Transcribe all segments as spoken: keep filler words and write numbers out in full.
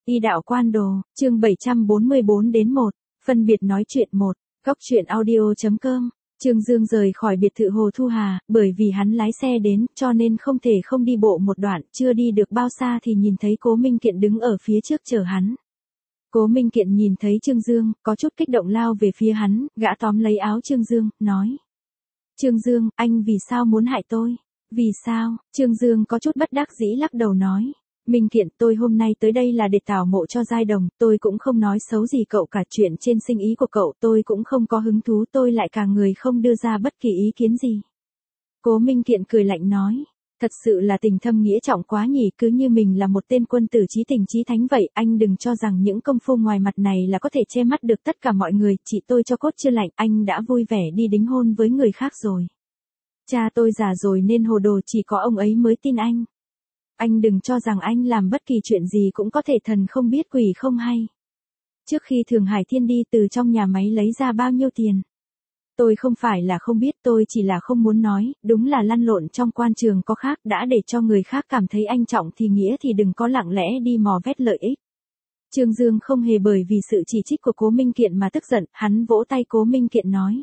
Y đạo quan đồ, chương bảy trăm bốn mươi bốn đến một, phân biệt nói chuyện một, góc truyện audio.com. Trương Dương rời khỏi biệt thự Hồ Thu Hà, bởi vì hắn lái xe đến, cho nên không thể không đi bộ một đoạn, chưa đi được bao xa thì nhìn thấy Cố Minh Kiện đứng ở phía trước chờ hắn. Cố Minh Kiện nhìn thấy Trương Dương, có chút kích động lao về phía hắn, gã tóm lấy áo Trương Dương, nói. Trương Dương, anh vì sao muốn hại tôi? Vì sao? Trương Dương có chút bất đắc dĩ lắc đầu nói. Minh Kiện, tôi hôm nay tới đây là để tảo mộ cho Giai Đồng, tôi cũng không nói xấu gì cậu cả, chuyện trên sinh ý của cậu tôi cũng không có hứng thú, tôi lại cả người không đưa ra bất kỳ ý kiến gì. Cố Minh Kiện cười lạnh nói, thật sự là tình thâm nghĩa trọng quá nhỉ, cứ như mình là một tên quân tử chí tình chí thánh vậy, anh đừng cho rằng những công phu ngoài mặt này là có thể che mắt được tất cả mọi người, chị tôi cho cốt chưa lạnh, anh đã vui vẻ đi đính hôn với người khác rồi. Cha tôi già rồi nên hồ đồ, chỉ có ông ấy mới tin anh. Anh đừng cho rằng anh làm bất kỳ chuyện gì cũng có thể thần không biết quỷ không hay. Trước khi Thường Hải Thiên đi từ trong nhà máy lấy ra bao nhiêu tiền? Tôi không phải là không biết, tôi chỉ là không muốn nói, đúng là lăn lộn trong quan trường có khác, đã để cho người khác cảm thấy anh trọng thì nghĩa thì đừng có lặng lẽ đi mò vét lợi ích. Trương Dương không hề bởi vì sự chỉ trích của Cố Minh Kiện mà tức giận, hắn vỗ tay Cố Minh Kiện nói.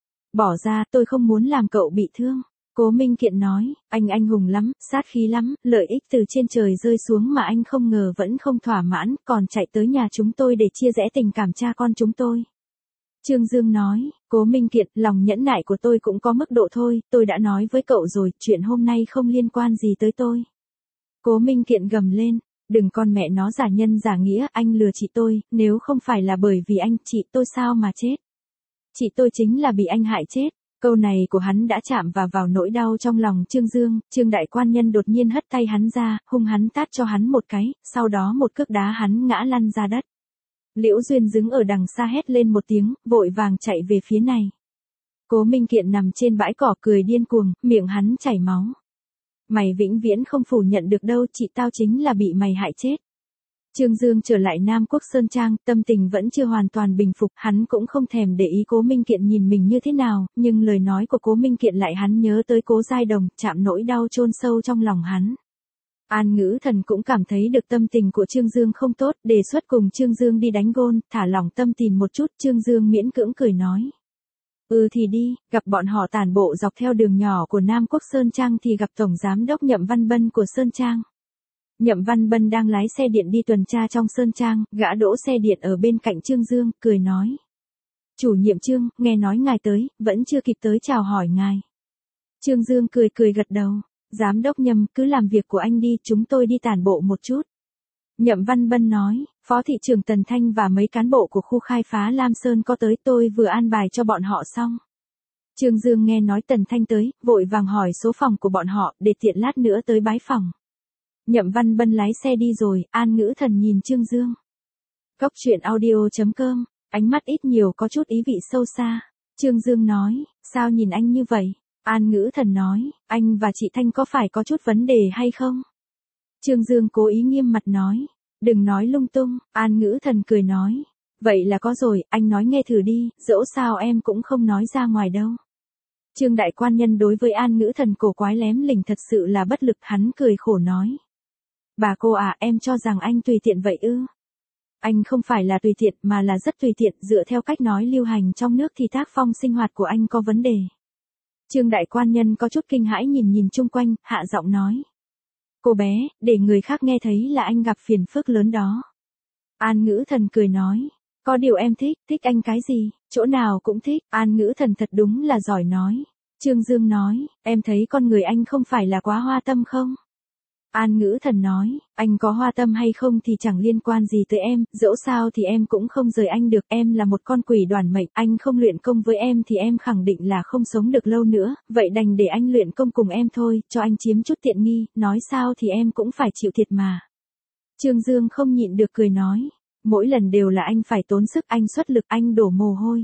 Bỏ ra, tôi không muốn làm cậu bị thương. Cố Minh Kiện nói, anh anh hùng lắm, sát khí lắm, lợi ích từ trên trời rơi xuống mà anh không ngờ vẫn không thỏa mãn, còn chạy tới nhà chúng tôi để chia rẽ tình cảm cha con chúng tôi. Trương Dương nói, Cố Minh Kiện, lòng nhẫn nại của tôi cũng có mức độ thôi, tôi đã nói với cậu rồi, chuyện hôm nay không liên quan gì tới tôi. Cố Minh Kiện gầm lên, đừng con mẹ nó giả nhân giả nghĩa, anh lừa chị tôi, nếu không phải là bởi vì anh, chị tôi sao mà chết. Chị tôi chính là bị anh hại chết. Câu này của hắn đã chạm vào vào nỗi đau trong lòng Trương Dương, Trương đại quan nhân đột nhiên hất tay hắn ra, hung hắn tát cho hắn một cái, sau đó một cước đá hắn ngã lăn ra đất. Liễu Duyên đứng ở đằng xa hét lên một tiếng, vội vàng chạy về phía này. Cố Minh Kiện nằm trên bãi cỏ cười điên cuồng, miệng hắn chảy máu. Mày vĩnh viễn không phủ nhận được đâu, chị tao chính là bị mày hại chết. Trương Dương trở lại Nam Quốc Sơn Trang, tâm tình vẫn chưa hoàn toàn bình phục, hắn cũng không thèm để ý Cố Minh Kiện nhìn mình như thế nào, nhưng lời nói của Cố Minh Kiện lại hắn nhớ tới Cố Giai Đồng, chạm nỗi đau chôn sâu trong lòng hắn. An Ngữ Thần cũng cảm thấy được tâm tình của Trương Dương không tốt, đề xuất cùng Trương Dương đi đánh gôn, thả lỏng tâm tình một chút, Trương Dương miễn cưỡng cười nói. Ừ thì đi, gặp bọn họ tản bộ dọc theo đường nhỏ của Nam Quốc Sơn Trang thì gặp Tổng Giám đốc Nhậm Văn Bân của Sơn Trang. Nhậm Văn Bân đang lái xe điện đi tuần tra trong Sơn Trang, gã đỗ xe điện ở bên cạnh Trương Dương, cười nói. Chủ nhiệm Trương, nghe nói ngài tới, vẫn chưa kịp tới chào hỏi ngài. Trương Dương cười cười gật đầu, Giám đốc Nhậm, cứ làm việc của anh đi, chúng tôi đi tản bộ một chút. Nhậm Văn Bân nói, Phó thị trưởng Tần Thanh và mấy cán bộ của khu khai phá Lam Sơn có tới, tôi vừa an bài cho bọn họ xong. Trương Dương nghe nói Tần Thanh tới, vội vàng hỏi số phòng của bọn họ, để tiện lát nữa tới bái phòng. Nhậm Văn Bân lái xe đi rồi, An Ngữ Thần nhìn Trương Dương. Góc truyện audio.com, ánh mắt ít nhiều có chút ý vị sâu xa. Trương Dương nói, sao nhìn anh như vậy? An Ngữ Thần nói, anh và chị Thanh có phải có chút vấn đề hay không? Trương Dương cố ý nghiêm mặt nói, đừng nói lung tung. An Ngữ Thần cười nói, vậy là có rồi, anh nói nghe thử đi, dẫu sao em cũng không nói ra ngoài đâu. Trương đại quan nhân đối với An Ngữ Thần cổ quái lém lỉnh thật sự là bất lực, hắn cười khổ nói. Bà cô à, em cho rằng anh tùy tiện vậy ư? Anh không phải là tùy tiện mà là rất tùy tiện, dựa theo cách nói lưu hành trong nước thì tác phong sinh hoạt của anh có vấn đề. Trương đại quan nhân có chút kinh hãi nhìn nhìn chung quanh, hạ giọng nói. Cô bé, để người khác nghe thấy là anh gặp phiền phức lớn đó. An Ngữ Thần cười nói. Có điều em thích, thích anh cái gì, chỗ nào cũng thích. An Ngữ Thần thật đúng là giỏi nói. Trương Dương nói, em thấy con người anh không phải là quá hoa tâm không? An Ngữ Thần nói, anh có hoa tâm hay không thì chẳng liên quan gì tới em, dẫu sao thì em cũng không rời anh được, em là một con quỷ đoàn mệnh, anh không luyện công với em thì em khẳng định là không sống được lâu nữa, vậy đành để anh luyện công cùng em thôi, cho anh chiếm chút tiện nghi, nói sao thì em cũng phải chịu thiệt mà. Trương Dương không nhịn được cười nói, mỗi lần đều là anh phải tốn sức, anh xuất lực, anh đổ mồ hôi.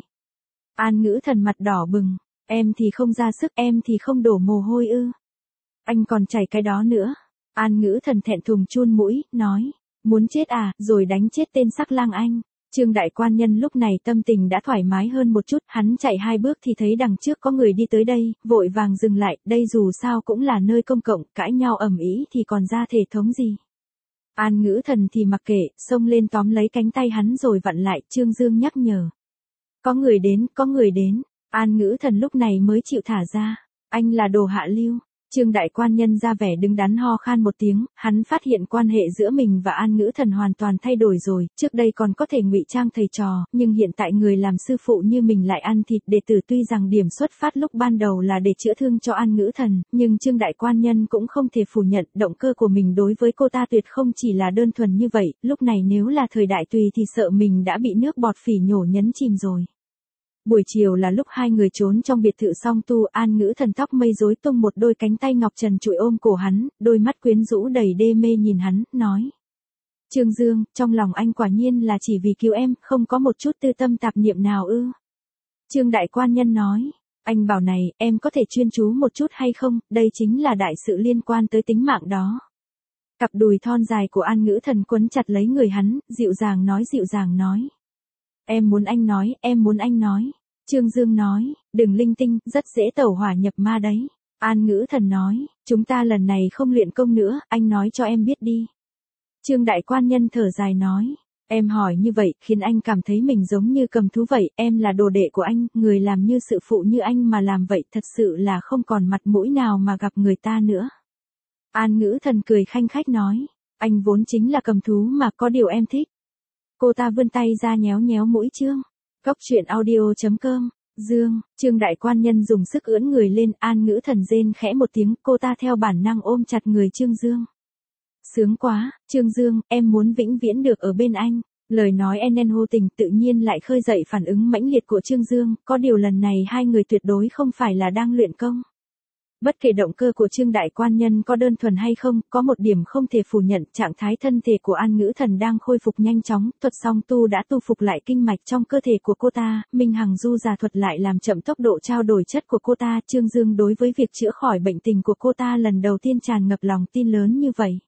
An Ngữ Thần mặt đỏ bừng, em thì không ra sức, em thì không đổ mồ hôi ư. Anh còn chảy cái đó nữa. An Ngữ Thần thẹn thùng chun mũi, nói, muốn chết à, rồi đánh chết tên sắc lang anh. Trương đại quan nhân lúc này tâm tình đã thoải mái hơn một chút, hắn chạy hai bước thì thấy đằng trước có người đi tới đây, vội vàng dừng lại, đây dù sao cũng là nơi công cộng, cãi nhau ầm ĩ thì còn ra thể thống gì. An Ngữ Thần thì mặc kệ, xông lên tóm lấy cánh tay hắn rồi vặn lại, Trương Dương nhắc nhở. Có người đến, có người đến. An Ngữ Thần lúc này mới chịu thả ra. Anh là đồ hạ lưu. Trương đại quan nhân ra vẻ đứng đắn ho khan một tiếng, hắn phát hiện quan hệ giữa mình và An Ngữ Thần hoàn toàn thay đổi rồi, trước đây còn có thể ngụy trang thầy trò, nhưng hiện tại người làm sư phụ như mình lại ăn thịt đệ tử. Tuy rằng điểm xuất phát lúc ban đầu là để chữa thương cho An Ngữ Thần, nhưng Trương đại quan nhân cũng không thể phủ nhận động cơ của mình đối với cô ta tuyệt không chỉ là đơn thuần như vậy, lúc này nếu là thời đại Tùy thì sợ mình đã bị nước bọt phỉ nhổ nhấn chìm rồi. Buổi chiều là lúc hai người trốn trong biệt thự song tu, An Ngữ Thần tóc mây rối tung, một đôi cánh tay ngọc trần trụi ôm cổ hắn, đôi mắt quyến rũ đầy đê mê nhìn hắn, nói. Trương Dương, trong lòng anh quả nhiên là chỉ vì cứu em, không có một chút tư tâm tạp niệm nào ư? Trương đại quan nhân nói. Anh bảo này, em có thể chuyên chú một chút hay không, đây chính là đại sự liên quan tới tính mạng đó. Cặp đùi thon dài của An Ngữ Thần quấn chặt lấy người hắn, dịu dàng nói dịu dàng nói. Em muốn anh nói, em muốn anh nói. Trương Dương nói, đừng linh tinh, rất dễ tẩu hỏa nhập ma đấy. An Ngữ Thần nói, chúng ta lần này không luyện công nữa, anh nói cho em biết đi. Trương đại quan nhân thở dài nói, em hỏi như vậy, khiến anh cảm thấy mình giống như cầm thú vậy, em là đồ đệ của anh, người làm như sự phụ như anh mà làm vậy thật sự là không còn mặt mũi nào mà gặp người ta nữa. An Ngữ Thần cười khanh khách nói, anh vốn chính là cầm thú mà, có điều em thích. Cô ta vươn tay ra nhéo nhéo mũi Trương. Cốc truyện audio chấm com. Dương, Trương đại quan nhân dùng sức ưỡn người lên, An Ngữ Thần rên khẽ một tiếng, cô ta theo bản năng ôm chặt người Trương Dương. Sướng quá, Trương Dương, em muốn vĩnh viễn được ở bên anh. Lời nói enen hô tình tự nhiên lại khơi dậy phản ứng mãnh liệt của Trương Dương, có điều lần này hai người tuyệt đối không phải là đang luyện công. Bất kể động cơ của Trương đại quan nhân có đơn thuần hay không, có một điểm không thể phủ nhận, trạng thái thân thể của An Ngữ Thần đang khôi phục nhanh chóng, thuật song tu đã tu phục lại kinh mạch trong cơ thể của cô ta, Minh Hằng Du già thuật lại làm chậm tốc độ trao đổi chất của cô ta. Trương Dương đối với việc chữa khỏi bệnh tình của cô ta lần đầu tiên tràn ngập lòng tin lớn như vậy.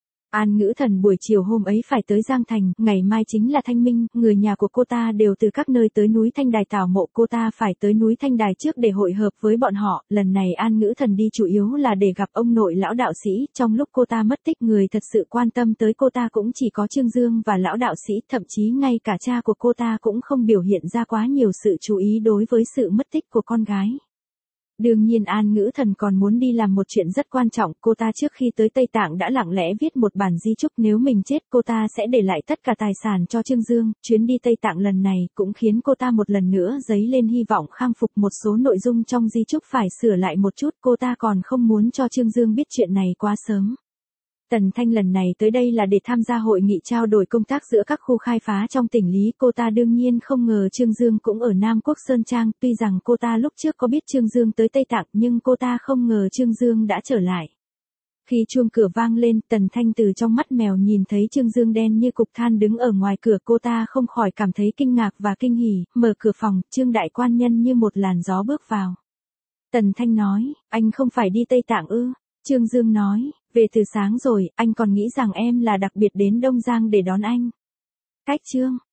An Ngữ Thần buổi chiều hôm ấy phải tới Giang Thành, ngày mai chính là Thanh Minh, người nhà của cô ta đều từ các nơi tới núi Thanh Đài tảo mộ, cô ta phải tới núi Thanh Đài trước để hội hợp với bọn họ, lần này An Ngữ Thần đi chủ yếu là để gặp ông nội lão đạo sĩ, trong lúc cô ta mất tích người thật sự quan tâm tới cô ta cũng chỉ có Trương Dương và lão đạo sĩ, thậm chí ngay cả cha của cô ta cũng không biểu hiện ra quá nhiều sự chú ý đối với sự mất tích của con gái. Đương nhiên An Ngữ Thần còn muốn đi làm một chuyện rất quan trọng, cô ta trước khi tới Tây Tạng đã lặng lẽ viết một bản di chúc, nếu mình chết cô ta sẽ để lại tất cả tài sản cho Trương Dương. Chuyến đi Tây Tạng lần này cũng khiến cô ta một lần nữa dấy lên hy vọng khang phục, một số nội dung trong di chúc phải sửa lại một chút, cô ta còn không muốn cho Trương Dương biết chuyện này quá sớm. Tần Thanh lần này tới đây là để tham gia hội nghị trao đổi công tác giữa các khu khai phá trong tỉnh Lý, cô ta đương nhiên không ngờ Trương Dương cũng ở Nam Quốc Sơn Trang, tuy rằng cô ta lúc trước có biết Trương Dương tới Tây Tạng nhưng cô ta không ngờ Trương Dương đã trở lại. Khi chuông cửa vang lên, Tần Thanh từ trong mắt mèo nhìn thấy Trương Dương đen như cục than đứng ở ngoài cửa, cô ta không khỏi cảm thấy kinh ngạc và kinh hỉ, mở cửa phòng, Trương đại quan nhân như một làn gió bước vào. Tần Thanh nói, anh không phải đi Tây Tạng ư? Trương Dương nói, về từ sáng rồi, anh còn nghĩ rằng em là đặc biệt đến Đông Giang để đón anh. Cách Trương